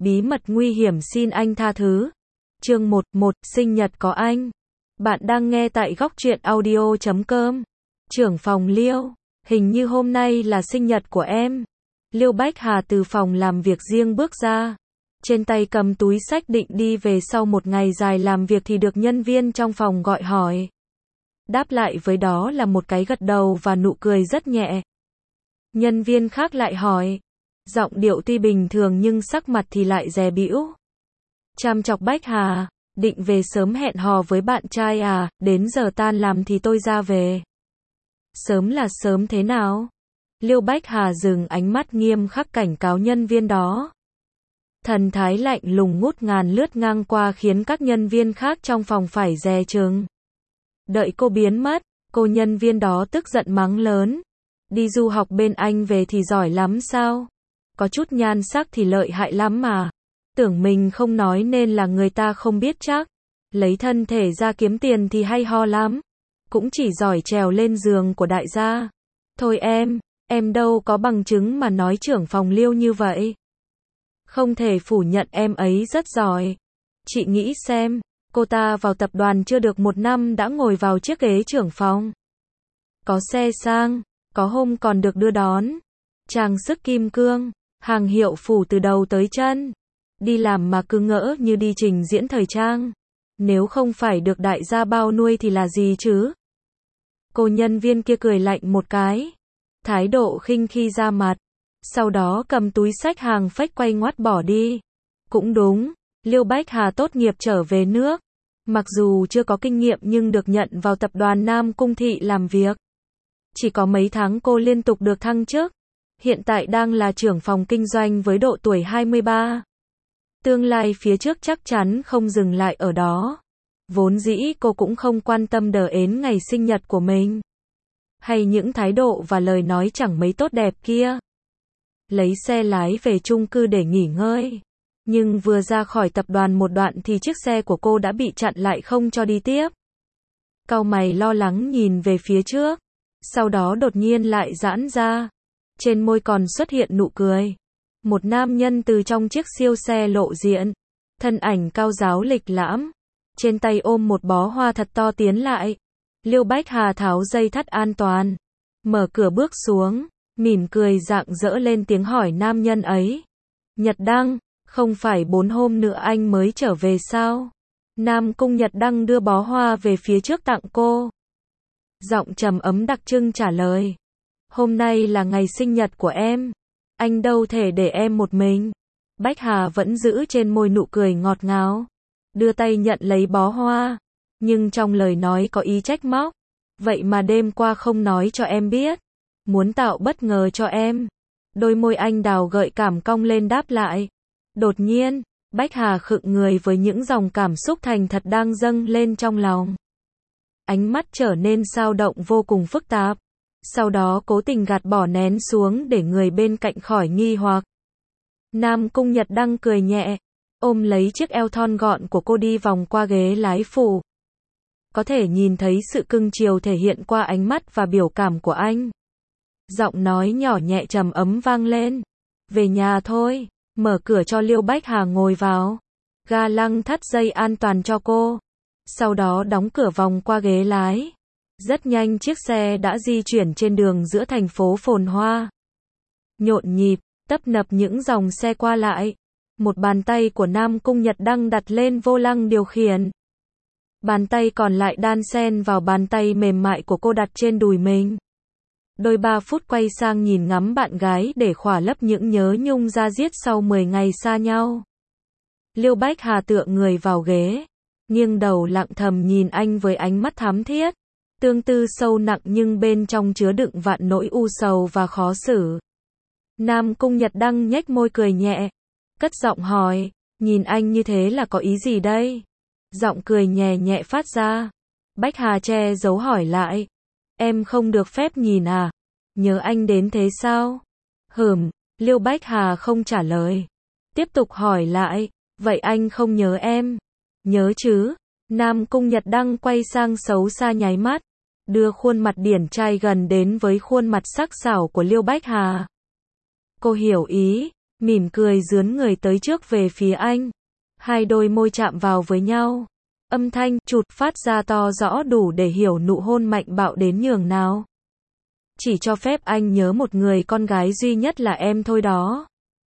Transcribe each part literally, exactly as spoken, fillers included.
bí mật nguy hiểm xin anh tha thứ. Chương một, một, sinh nhật có anh. Bạn đang nghe tại góc truyện audio chấm com. Trưởng phòng Liêu, hình như hôm nay là sinh nhật của em. Liêu Bách Hà từ phòng làm việc riêng bước ra. Trên tay cầm túi xách định đi về sau một ngày dài làm việc thì được nhân viên trong phòng gọi hỏi. Đáp lại với đó là một cái gật đầu và nụ cười rất nhẹ. Nhân viên khác lại hỏi. Giọng điệu tuy bình thường nhưng sắc mặt thì lại dè bĩu. Chăm chọc Bách Hà, định về sớm hẹn hò với bạn trai à, đến giờ tan làm thì tôi ra về. Sớm là sớm thế nào? Liêu Bách Hà dừng ánh mắt nghiêm khắc cảnh cáo nhân viên đó. Thần thái lạnh lùng ngút ngàn lướt ngang qua khiến các nhân viên khác trong phòng phải dè chừng. Đợi cô biến mất, cô nhân viên đó tức giận mắng lớn. Đi du học bên Anh về thì giỏi lắm sao? Có chút nhan sắc thì lợi hại lắm mà. Tưởng mình không nói nên là người ta không biết chắc. Lấy thân thể ra kiếm tiền thì hay ho lắm. Cũng chỉ giỏi trèo lên giường của đại gia. Thôi em, em đâu có bằng chứng mà nói trưởng phòng Liêu như vậy. Không thể phủ nhận em ấy rất giỏi. Chị nghĩ xem, cô ta vào tập đoàn chưa được một năm đã ngồi vào chiếc ghế trưởng phòng. Có xe sang, có hôm còn được đưa đón. Trang sức kim cương, hàng hiệu phủ từ đầu tới chân. Đi làm mà cứ ngỡ như đi trình diễn thời trang. Nếu không phải được đại gia bao nuôi thì là gì chứ? Cô nhân viên kia cười lạnh một cái. Thái độ khinh khi ra mặt. Sau đó cầm túi xách hàng phách quay ngoắt bỏ đi. Cũng đúng, Liêu Bách Hà tốt nghiệp trở về nước. Mặc dù chưa có kinh nghiệm nhưng được nhận vào tập đoàn Nam Cung Thị làm việc. Chỉ có mấy tháng cô liên tục được thăng chức. Hiện tại đang là trưởng phòng kinh doanh với độ tuổi hai mươi ba. Tương lai phía trước chắc chắn không dừng lại ở đó. Vốn dĩ cô cũng không quan tâm đờ ến ngày sinh nhật của mình. Hay những thái độ và lời nói chẳng mấy tốt đẹp kia. Lấy xe lái về chung cư để nghỉ ngơi. Nhưng vừa ra khỏi tập đoàn một đoạn thì chiếc xe của cô đã bị chặn lại không cho đi tiếp. Cau mày lo lắng nhìn về phía trước. Sau đó đột nhiên lại giãn ra. Trên môi còn xuất hiện nụ cười. Một nam nhân từ trong chiếc siêu xe lộ diện. Thân ảnh cao ráo lịch lãm. Trên tay ôm một bó hoa thật to tiến lại. Liêu Bách Hà tháo dây thắt an toàn. Mở cửa bước xuống. Mỉm cười rạng rỡ lên tiếng hỏi nam nhân ấy. Nhật Đăng, không phải bốn hôm nữa anh mới trở về sao? Nam Cung Nhật Đăng đưa bó hoa về phía trước tặng cô. Giọng trầm ấm đặc trưng trả lời. Hôm nay là ngày sinh nhật của em. Anh đâu thể để em một mình. Bách Hà vẫn giữ trên môi nụ cười ngọt ngào. Đưa tay nhận lấy bó hoa. Nhưng trong lời nói có ý trách móc. Vậy mà đêm qua không nói cho em biết. Muốn tạo bất ngờ cho em. Đôi môi anh đào gợi cảm cong lên đáp lại. Đột nhiên, Bách Hà khựng người với những dòng cảm xúc thành thật đang dâng lên trong lòng. Ánh mắt trở nên dao động vô cùng phức tạp. Sau đó cố tình gạt bỏ nén xuống để người bên cạnh khỏi nghi hoặc. Nam Cung Nhật Đăng cười nhẹ, ôm lấy chiếc eo thon gọn của cô đi vòng qua ghế lái phụ. Có thể nhìn thấy sự cưng chiều thể hiện qua ánh mắt và biểu cảm của anh. Giọng nói nhỏ nhẹ trầm ấm vang lên. Về nhà thôi, mở cửa cho Liêu Bách Hà ngồi vào. Ga lăng thắt dây an toàn cho cô. Sau đó đóng cửa vòng qua ghế lái. Rất nhanh chiếc xe đã di chuyển trên đường giữa thành phố phồn hoa. Nhộn nhịp, tấp nập những dòng xe qua lại. Một bàn tay của Nam Cung Nhật Đăng đặt lên vô lăng điều khiển. Bàn tay còn lại đan xen vào bàn tay mềm mại của cô đặt trên đùi mình. Đôi ba phút quay sang nhìn ngắm bạn gái để khỏa lấp những nhớ nhung da diết sau mười ngày xa nhau. Liêu Bách Hà tựa người vào ghế. Nghiêng đầu lặng thầm nhìn anh với ánh mắt thắm thiết. Tương tư sâu nặng nhưng bên trong chứa đựng vạn nỗi u sầu và khó xử. Nam Cung Nhật Đăng nhếch môi cười nhẹ. Cất giọng hỏi, nhìn anh như thế là có ý gì đây? Giọng cười nhẹ nhẹ phát ra. Bách Hà che giấu hỏi lại. Em không được phép nhìn à? Nhớ anh đến thế sao? Hừm, Liêu Bách Hà không trả lời. Tiếp tục hỏi lại, vậy anh không nhớ em? Nhớ chứ? Nam Cung Nhật Đăng quay sang xấu xa nháy mắt. Đưa khuôn mặt điển trai gần đến với khuôn mặt sắc sảo của Liêu Bách Hà. Cô hiểu ý, mỉm cười dướn người tới trước về phía anh. Hai đôi môi chạm vào với nhau. Âm thanh chụt phát ra to rõ đủ để hiểu nụ hôn mạnh bạo đến nhường nào. Chỉ cho phép anh nhớ một người con gái duy nhất là em thôi đó.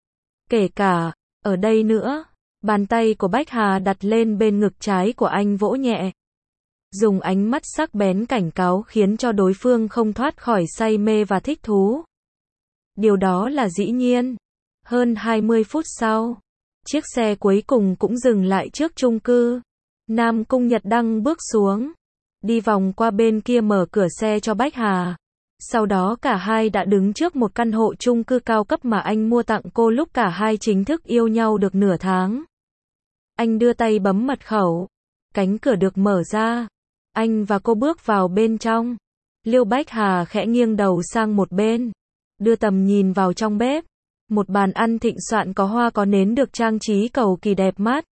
Kể cả, ở đây nữa. Bàn tay của Bách Hà đặt lên bên ngực trái của anh vỗ nhẹ. Dùng ánh mắt sắc bén cảnh cáo khiến cho đối phương không thoát khỏi say mê và thích thú. Điều đó là dĩ nhiên. Hơn hai mươi phút sau, chiếc xe cuối cùng cũng dừng lại trước chung cư. Nam Cung Nhật Đăng bước xuống, đi vòng qua bên kia mở cửa xe cho Bách Hà. Sau đó cả hai đã đứng trước một căn hộ chung cư cao cấp mà anh mua tặng cô lúc cả hai chính thức yêu nhau được nửa tháng. Anh đưa tay bấm mật khẩu. Cánh cửa được mở ra. Anh và cô bước vào bên trong. Liêu Bách Hà khẽ nghiêng đầu sang một bên, đưa tầm nhìn vào trong bếp. Một bàn ăn thịnh soạn có hoa có nến được trang trí cầu kỳ đẹp mắt.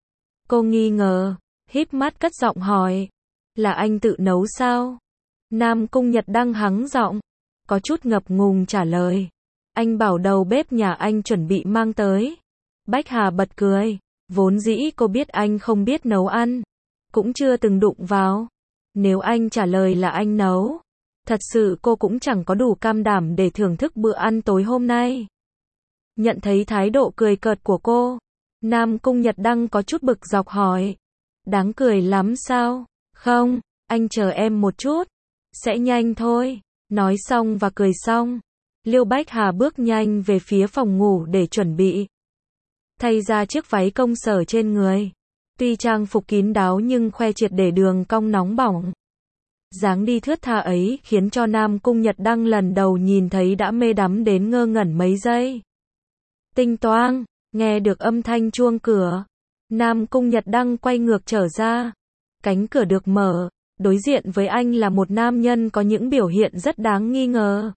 Cô nghi ngờ, híp mắt cất giọng hỏi. Là anh tự nấu sao? Nam Cung Nhật Đăng hắng giọng, có chút ngập ngùng trả lời. Anh bảo đầu bếp nhà anh chuẩn bị mang tới. Bách Hà bật cười. Vốn dĩ cô biết anh không biết nấu ăn, cũng chưa từng đụng vào. Nếu anh trả lời là anh nấu, thật sự cô cũng chẳng có đủ cam đảm để thưởng thức bữa ăn tối hôm nay. Nhận thấy thái độ cười cợt của cô, Nam Cung Nhật Đăng có chút bực dọc hỏi. Đáng cười lắm sao? Không, anh chờ em một chút. Sẽ nhanh thôi. Nói xong và cười xong, Liêu Bách Hà bước nhanh về phía phòng ngủ để chuẩn bị thay ra chiếc váy công sở trên người. Tuy trang phục kín đáo nhưng khoe triệt để đường cong nóng bỏng. Dáng đi thướt tha ấy khiến cho Nam Cung Nhật Đăng lần đầu nhìn thấy đã mê đắm đến ngơ ngẩn mấy giây. Tinh toang, nghe được âm thanh chuông cửa. Nam Cung Nhật Đăng quay ngược trở ra. Cánh cửa được mở, đối diện với anh là một nam nhân có những biểu hiện rất đáng nghi ngờ.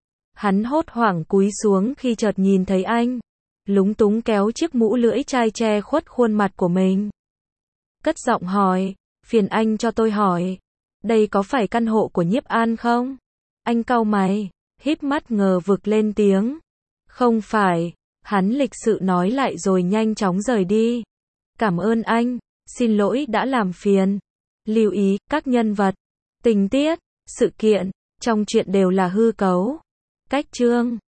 Hắn hốt hoảng cúi xuống khi chợt nhìn thấy anh, lúng túng kéo chiếc mũ lưỡi chai che khuất khuôn mặt của mình. Cất giọng hỏi, phiền anh cho tôi hỏi, đây có phải căn hộ của Nhiếp An không? Anh cau mày, híp mắt ngờ vực lên tiếng. Không phải, hắn lịch sự nói lại rồi nhanh chóng rời đi. Cảm ơn anh, xin lỗi đã làm phiền. Lưu ý, các nhân vật, tình tiết, sự kiện, trong truyện đều là hư cấu. Cách chương